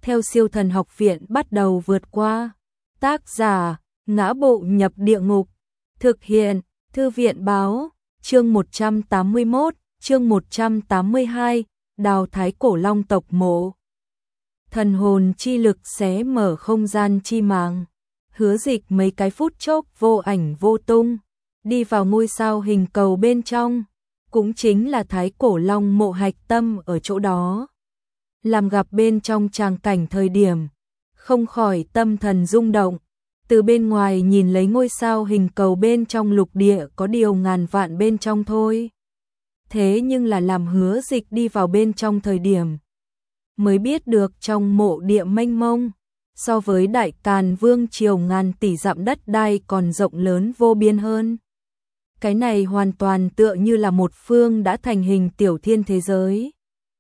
theo Siêu Thần Học Viện bắt đầu vượt qua. Tác giả: Ngã Bộ Nhập Địa Ngục. Thực hiện: Thư viện báo. Chương 181, chương 182, đào thái cổ long tộc mộ. Thần hồn chi lực xé mở không gian chi màng. Hứa Dịch mấy cái phút chốc vô ảnh vô tung, đi vào ngôi sao hình cầu bên trong, cũng chính là thái cổ long mộ hạch tâm ở chỗ đó. Làm gặp bên trong tràng cảnh thời điểm, không khỏi tâm thần rung động. Từ bên ngoài nhìn lấy ngôi sao hình cầu bên trong lục địa có điều ngàn vạn bên trong thôi. Thế nhưng là làm Hứa Dịch đi vào bên trong thời điểm, mới biết được trong mộ địa mênh mông, so với Đại Càn Vương triều ngàn tỷ dặm đất đai còn rộng lớn vô biên hơn. Cái này hoàn toàn tựa như là một phương đã thành hình tiểu thiên thế giới.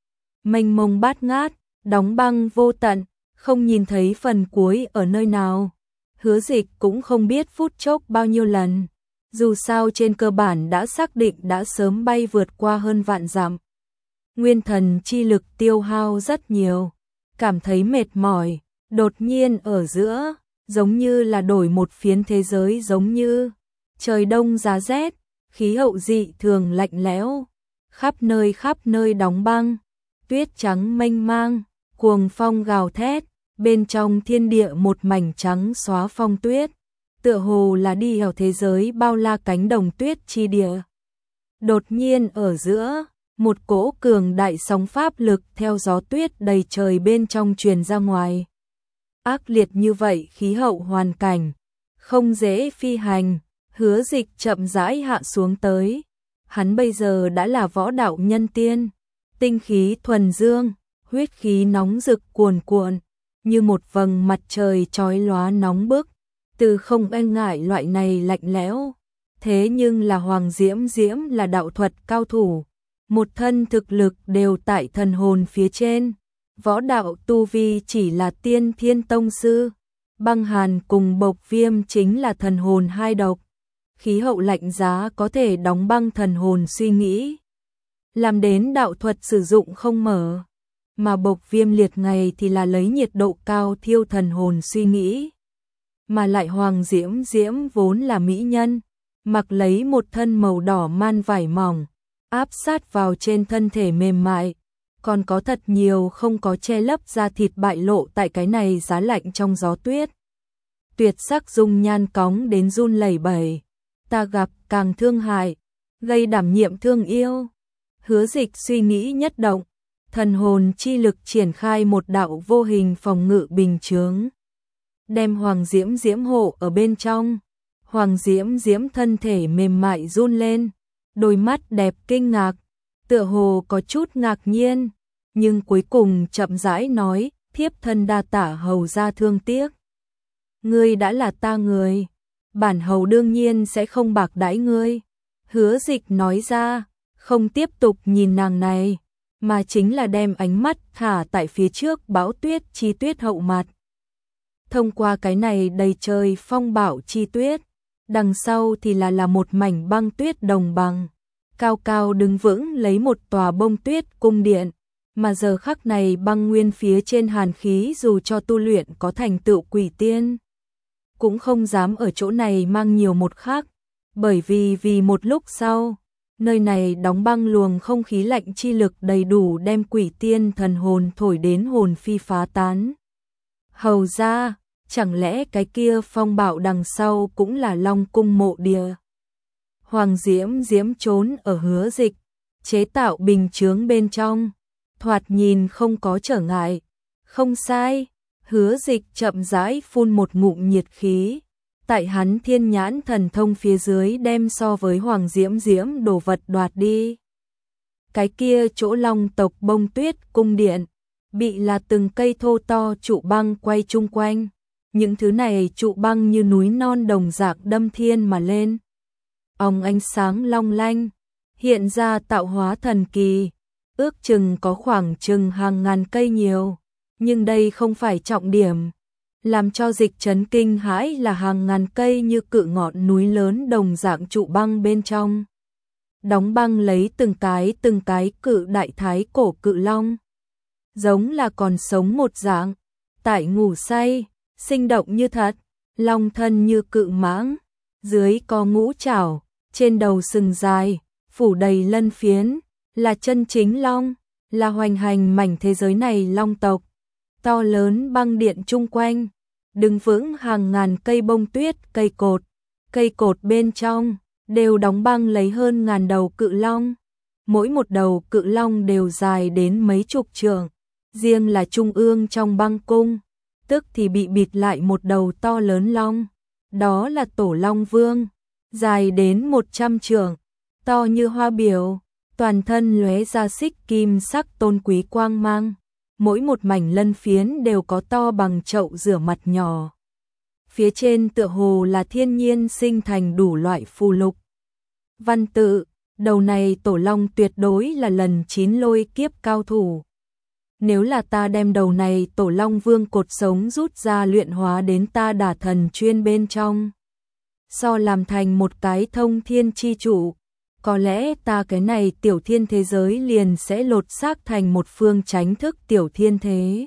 Mênh mông bát ngát, đóng băng vô tận, không nhìn thấy phần cuối ở nơi nào. Hứa Dịch cũng không biết phút chốc bao nhiêu lần, dù sao trên cơ bản đã xác định đã sớm bay vượt qua hơn vạn dặm. Nguyên thần chi lực tiêu hao rất nhiều, cảm thấy mệt mỏi, đột nhiên ở giữa, giống như là đổi một phiến thế giới, giống như trời đông giá rét, khí hậu dị thường lạnh lẽo, khắp nơi đóng băng, tuyết trắng mênh mang, cuồng phong gào thét, bên trong thiên địa một mảnh trắng xóa phong tuyết, tựa hồ là đi vào thế giới bao la cánh đồng tuyết chi địa. Đột nhiên ở giữa, một cỗ cường đại sóng pháp lực theo gió tuyết đầy trời bên trong truyền ra ngoài. Ác liệt như vậy khí hậu hoàn cảnh, không dễ phi hành. Hứa Dịch chậm rãi hạ xuống tới. Hắn bây giờ đã là võ đạo nhân tiên, tinh khí thuần dương, huyết khí nóng rực cuồn cuộn, như một vầng mặt trời chói lóa nóng bức, từ không e ngại loại này lạnh lẽo. Thế nhưng là Hoàng Diễm Diễm là đạo thuật cao thủ, một thân thực lực đều tại thần hồn phía trên, võ đạo tu vi chỉ là tiên thiên tông sư. Băng Hàn cùng Bộc Viêm chính là thần hồn hai độc, khí hậu lạnh giá có thể đóng băng thần hồn suy nghĩ, làm đến đạo thuật sử dụng không mở, mà Bộc Viêm liệt ngày thì là lấy nhiệt độ cao thiêu thần hồn suy nghĩ. Mà lại Hoàng Diễm Diễm vốn là mỹ nhân, mặc lấy một thân màu đỏ man vải mỏng, áp sát vào trên thân thể mềm mại, còn có thật nhiều không có che lấp da thịt bại lộ tại cái này giá lạnh trong gió tuyết. Tuyệt sắc dung nhan cóng đến run lẩy bẩy, ta gặp càng thương hại, gây đảm nhiệm thương yêu. Hứa Dịch suy nghĩ nhất động, thần hồn chi lực triển khai một đạo vô hình phòng ngự bình chướng, đem Hoàng Diễm Diễm hộ ở bên trong. Hoàng Diễm Diễm thân thể mềm mại run lên, đôi mắt đẹp kinh ngạc, tựa hồ có chút ngạc nhiên, nhưng cuối cùng chậm rãi nói, thiếp thân đa tả hầu ra thương tiếc. Ngươi đã là ta người, bản hầu đương nhiên sẽ không bạc đãi ngươi. Hứa Dịch nói ra, không tiếp tục nhìn nàng này, mà chính là đem ánh mắt thả tại phía trước bão tuyết chi tuyết hậu mặt. Thông qua cái này đầy trời phong bão chi tuyết, đằng sau thì là một mảnh băng tuyết đồng bằng, cao cao đứng vững lấy một tòa bông tuyết cung điện, mà giờ khắc này băng nguyên phía trên hàn khí dù cho tu luyện có thành tựu quỷ tiên, cũng không dám ở chỗ này mang nhiều một khắc, bởi vì một lúc sau, nơi này đóng băng luồng không khí lạnh chi lực đầy đủ đem quỷ tiên thần hồn thổi đến hồn phi phá tán. Hầu ra, chẳng lẽ cái kia phong bạo đằng sau cũng là Long cung mộ địa? Hoàng Diễm Diễm trốn ở Hứa Dịch chế tạo bình chướng bên trong, thoạt nhìn không có trở ngại. Không sai, Hứa Dịch chậm rãi phun một ngụm nhiệt khí, tại hắn thiên nhãn thần thông phía dưới đem so với Hoàng Diễm Diễm đồ vật đoạt đi. Cái kia chỗ Long tộc bông tuyết cung điện, bị là từng cây thô to trụ băng quay chung quanh. Những thứ này trụ băng như núi non đồng dạng đâm thiên mà lên. Ánh sáng long lanh, hiện ra tạo hóa thần kỳ, ước chừng có khoảng chừng hàng ngàn cây nhiều. Nhưng đây không phải trọng điểm. Làm cho Dịch chấn kinh hãi là hàng ngàn cây như cự ngọn núi lớn đồng dạng trụ băng bên trong. Đóng băng lấy từng cái cự đại thái cổ cự long. Giống là còn sống một dạng, tại ngủ say, sinh động như thật, long thân như cự mãng, dưới có ngũ trảo, trên đầu sừng dài, phủ đầy lân phiến, là chân chính long, là hoành hành mảnh thế giới này long tộc. To lớn băng điện chung quanh, đứng vững hàng ngàn cây bông tuyết, cây cột bên trong đều đóng băng lấy hơn ngàn đầu cự long. Mỗi một đầu cự long đều dài đến mấy chục trượng, riêng là trung ương trong băng cung, tức thì bị bịt lại một đầu to lớn long, đó là Tổ Long Vương, dài đến 100 trượng, to như hoa biểu, toàn thân lóe ra xích kim sắc tôn quý quang mang, mỗi một mảnh lân phiến đều có to bằng chậu rửa mặt nhỏ. Phía trên tựa hồ là thiên nhiên sinh thành đủ loại phù lục. Văn tự, đầu này Tổ Long tuyệt đối là lần 9 lôi kiếp cao thủ. Nếu là ta đem đầu này Tổ Long Vương cột sống rút ra luyện hóa đến ta Đả Thần Chuyên bên trong, so làm thành một cái thông thiên chi trụ, có lẽ ta cái này tiểu thiên thế giới liền sẽ lột xác thành một phương chánh thức tiểu thiên thế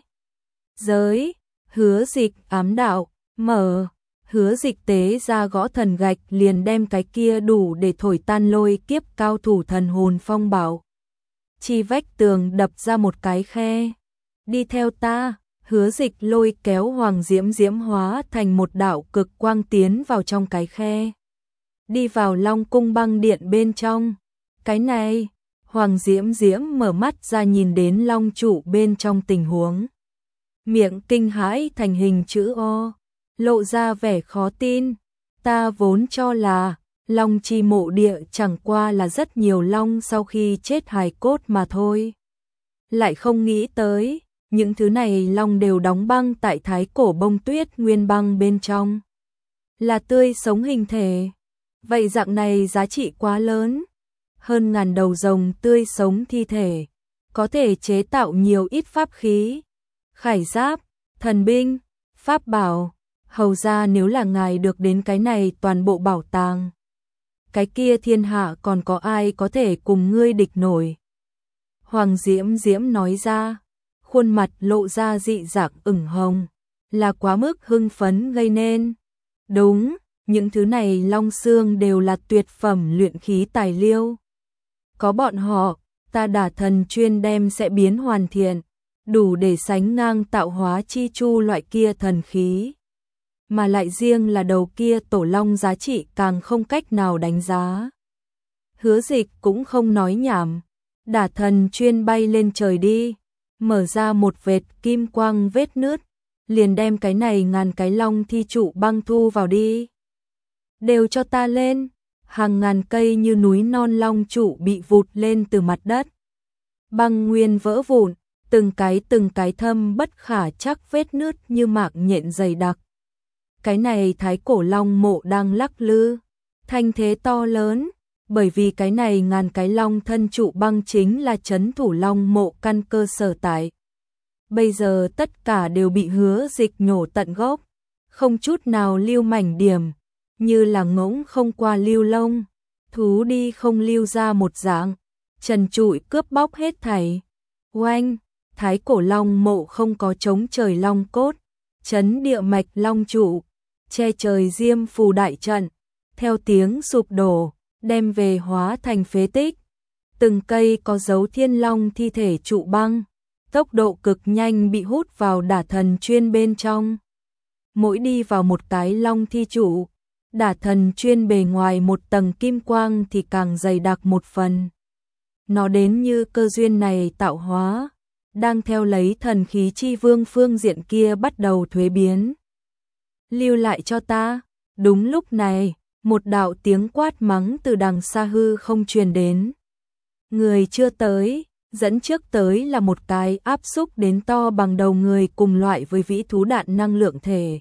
giới. Hứa Dịch ám đạo, mở, Hứa Dịch tế ra gõ thần gạch liền đem cái kia đủ để thổi tan lôi kiếp cao thủ thần hồn phong bảo chi vách tường đập ra một cái khe. Đi theo ta, Hứa Dịch lôi kéo Hoàng Diễm Diễm hóa thành một đạo cực quang tiến vào trong cái khe. Đi vào Long cung băng điện bên trong. Cái này, Hoàng Diễm Diễm mở mắt ra nhìn đến long trụ bên trong tình huống. Miệng kinh hãi thành hình chữ O, lộ ra vẻ khó tin. Ta vốn cho là Long chi mộ địa chẳng qua là rất nhiều long sau khi chết hài cốt mà thôi. Lại không nghĩ tới, những thứ này long đều đóng băng tại thái cổ bông tuyết nguyên băng bên trong. Là tươi sống hình thể. Vậy dạng này giá trị quá lớn. Hơn ngàn đầu rồng tươi sống thi thể, có thể chế tạo nhiều ít pháp khí, khải giáp, thần binh, pháp bảo. Hầu ra nếu là ngài được đến cái này toàn bộ bảo tàng, cái kia thiên hạ còn có ai có thể cùng ngươi địch nổi. Hoàng Diễm Diễm nói ra, khuôn mặt lộ ra dị dạng ửng hồng, là quá mức hưng phấn gây nên. Đúng, những thứ này long xương đều là tuyệt phẩm luyện khí tài liệu. Có bọn họ, ta Đả Thần Chuyên đem sẽ biến hoàn thiện, đủ để sánh ngang tạo hóa chi chu loại kia thần khí. Mà lại riêng là đầu kia Tổ Long giá trị càng không cách nào đánh giá. Hứa Dịch cũng không nói nhảm, Đả Thần Chuyên bay lên trời đi, mở ra một vệt kim quang vết nứt, liền đem cái này ngàn cái long thi trụ băng thu vào đi. Đều cho ta lên. Hàng ngàn cây như núi non long trụ bị vụt lên từ mặt đất. Băng nguyên vỡ vụn, từng cái thâm bất khả chắc vết nứt như mạc nhện dày đặc. Cái này thái cổ long mộ đang lắc lư, thanh thế to lớn, bởi vì cái này ngàn cái long thân trụ băng chính là trấn thủ long mộ căn cơ sở tại. Bây giờ tất cả đều bị Hứa Dịch nhổ tận gốc, không chút nào lưu mảnh điểm. Như là ngỗng không qua lưu lông, thú đi không lưu ra một dạng, trần trụi cướp bóc hết thảy. Oanh, thái cổ long mộ không có chống trời long cốt, trấn địa mạch long trụ, che trời diêm phù đại trận, theo tiếng sụp đổ, đem về hóa thành phế tích. Từng cây có dấu thiên long thi thể trụ băng, tốc độ cực nhanh bị hút vào Đả Thần Chuyên bên trong. Mỗi đi vào một cái long thi trụ, Đả Thần Chuyên bề ngoài một tầng kim quang thì càng dày đặc một phần. Nó đến như cơ duyên này tạo hóa, đang theo lấy thần khí chi vương phương diện kia bắt đầu thuế biến. Lưu lại cho ta. Đúng lúc này, một đạo tiếng quát mắng từ đằng xa hư không truyền đến. Người chưa tới, dẫn trước tới là một cái áp xúc đến to bằng đầu người cùng loại với vĩ thú đạn năng lượng thể.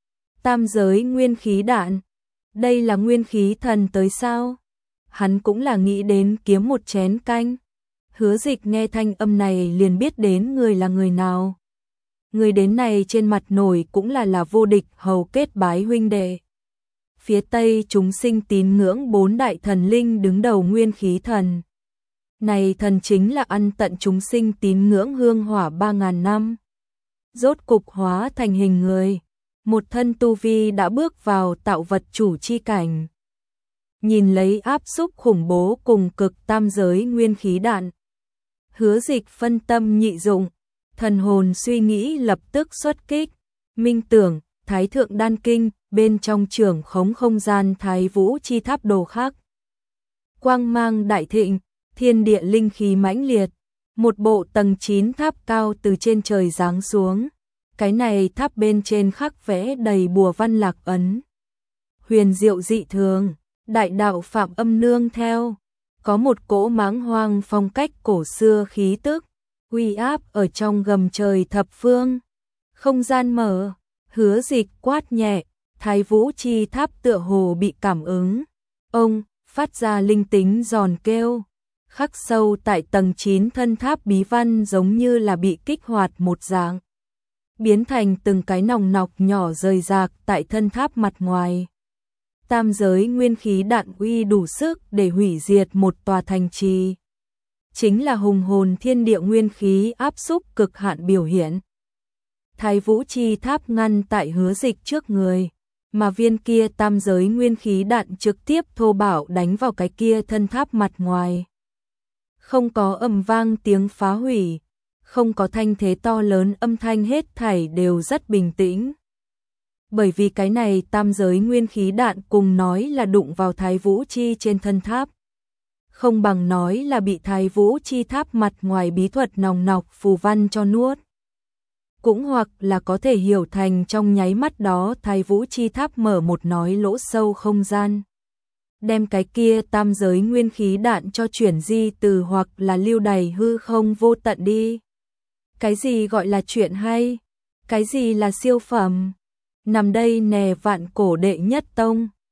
Tam giới nguyên khí đạn. Đây là nguyên khí thần tới sao? Hắn cũng là nghĩ đến kiếm một chén canh. Hứa Dịch nghe thanh âm này liền biết đến người là người nào. Người đến này trên mặt nổi cũng là vô địch hầu kết bái huynh đệ. Phía tây chúng sinh tín ngưỡng 4 đại thần linh đứng đầu nguyên khí thần. Này thần chính là ăn tận chúng sinh tín ngưỡng hương hỏa 3000 năm. rốt cục hóa thành hình người, một thân tu vi đã bước vào tạo vật chủ chi cảnh. Nhìn lấy áp xúc khủng bố cùng cực tam giới nguyên khí đạn. Hứa Dịch phân tâm nhị dụng, thần hồn suy nghĩ lập tức xuất kích, minh tưởng, Thái Thượng Đan Kinh, bên trong trưởng khống không gian Thái Vũ chi tháp đồ khác. Quang mang đại thịnh, thiên địa linh khí mãnh liệt, một bộ tầng 9 tháp cao từ trên trời giáng xuống. Cái này tháp bên trên khắc vẽ đầy bùa văn lạc ấn. Huyền diệu dị thường, đại đạo Phạm Âm nương theo, có một cỗ mãng hoang phong cách cổ xưa khí tức, uy áp ở trong gầm trời thập phương. Không gian mở, Hứa Dịch quát nhẹ, Thái Vũ chi tháp tựa hồ bị cảm ứng. Ông phát ra linh tính giòn kêu, khắc sâu tại tầng 9 thân tháp bí văn giống như là bị kích hoạt một dạng, biến thành từng cái nòng nọc nhỏ rời rạc tại thân tháp mặt ngoài. Tam giới nguyên khí đạn uy đủ sức để hủy diệt một tòa thành trì. Chính là hùng hồn thiên địa nguyên khí áp xúc cực hạn biểu hiện. Thái Vũ chi tháp ngăn tại Hứa Dịch trước người, mà viên kia tam giới nguyên khí đạn trực tiếp thô bạo đánh vào cái kia thân tháp mặt ngoài. Không có ầm vang tiếng phá hủy, không có thanh thế to lớn, âm thanh hết thảy đều rất bình tĩnh. Bởi vì cái này tam giới nguyên khí đạn cùng nói là đụng vào Thái Vũ chi trên thân tháp, không bằng nói là bị Thái Vũ chi tháp mặt ngoài bí thuật nòng nọc phù văn cho nuốt. Cũng hoặc là có thể hiểu thành trong nháy mắt đó Thái Vũ chi tháp mở một nói lỗ sâu không gian, đem cái kia tam giới nguyên khí đạn cho chuyển di từ hoặc là lưu đày hư không vô tận đi. Cái gì gọi là chuyện hay? Cái gì là siêu phẩm? Nằm đây nè vạn cổ đệ nhất tông,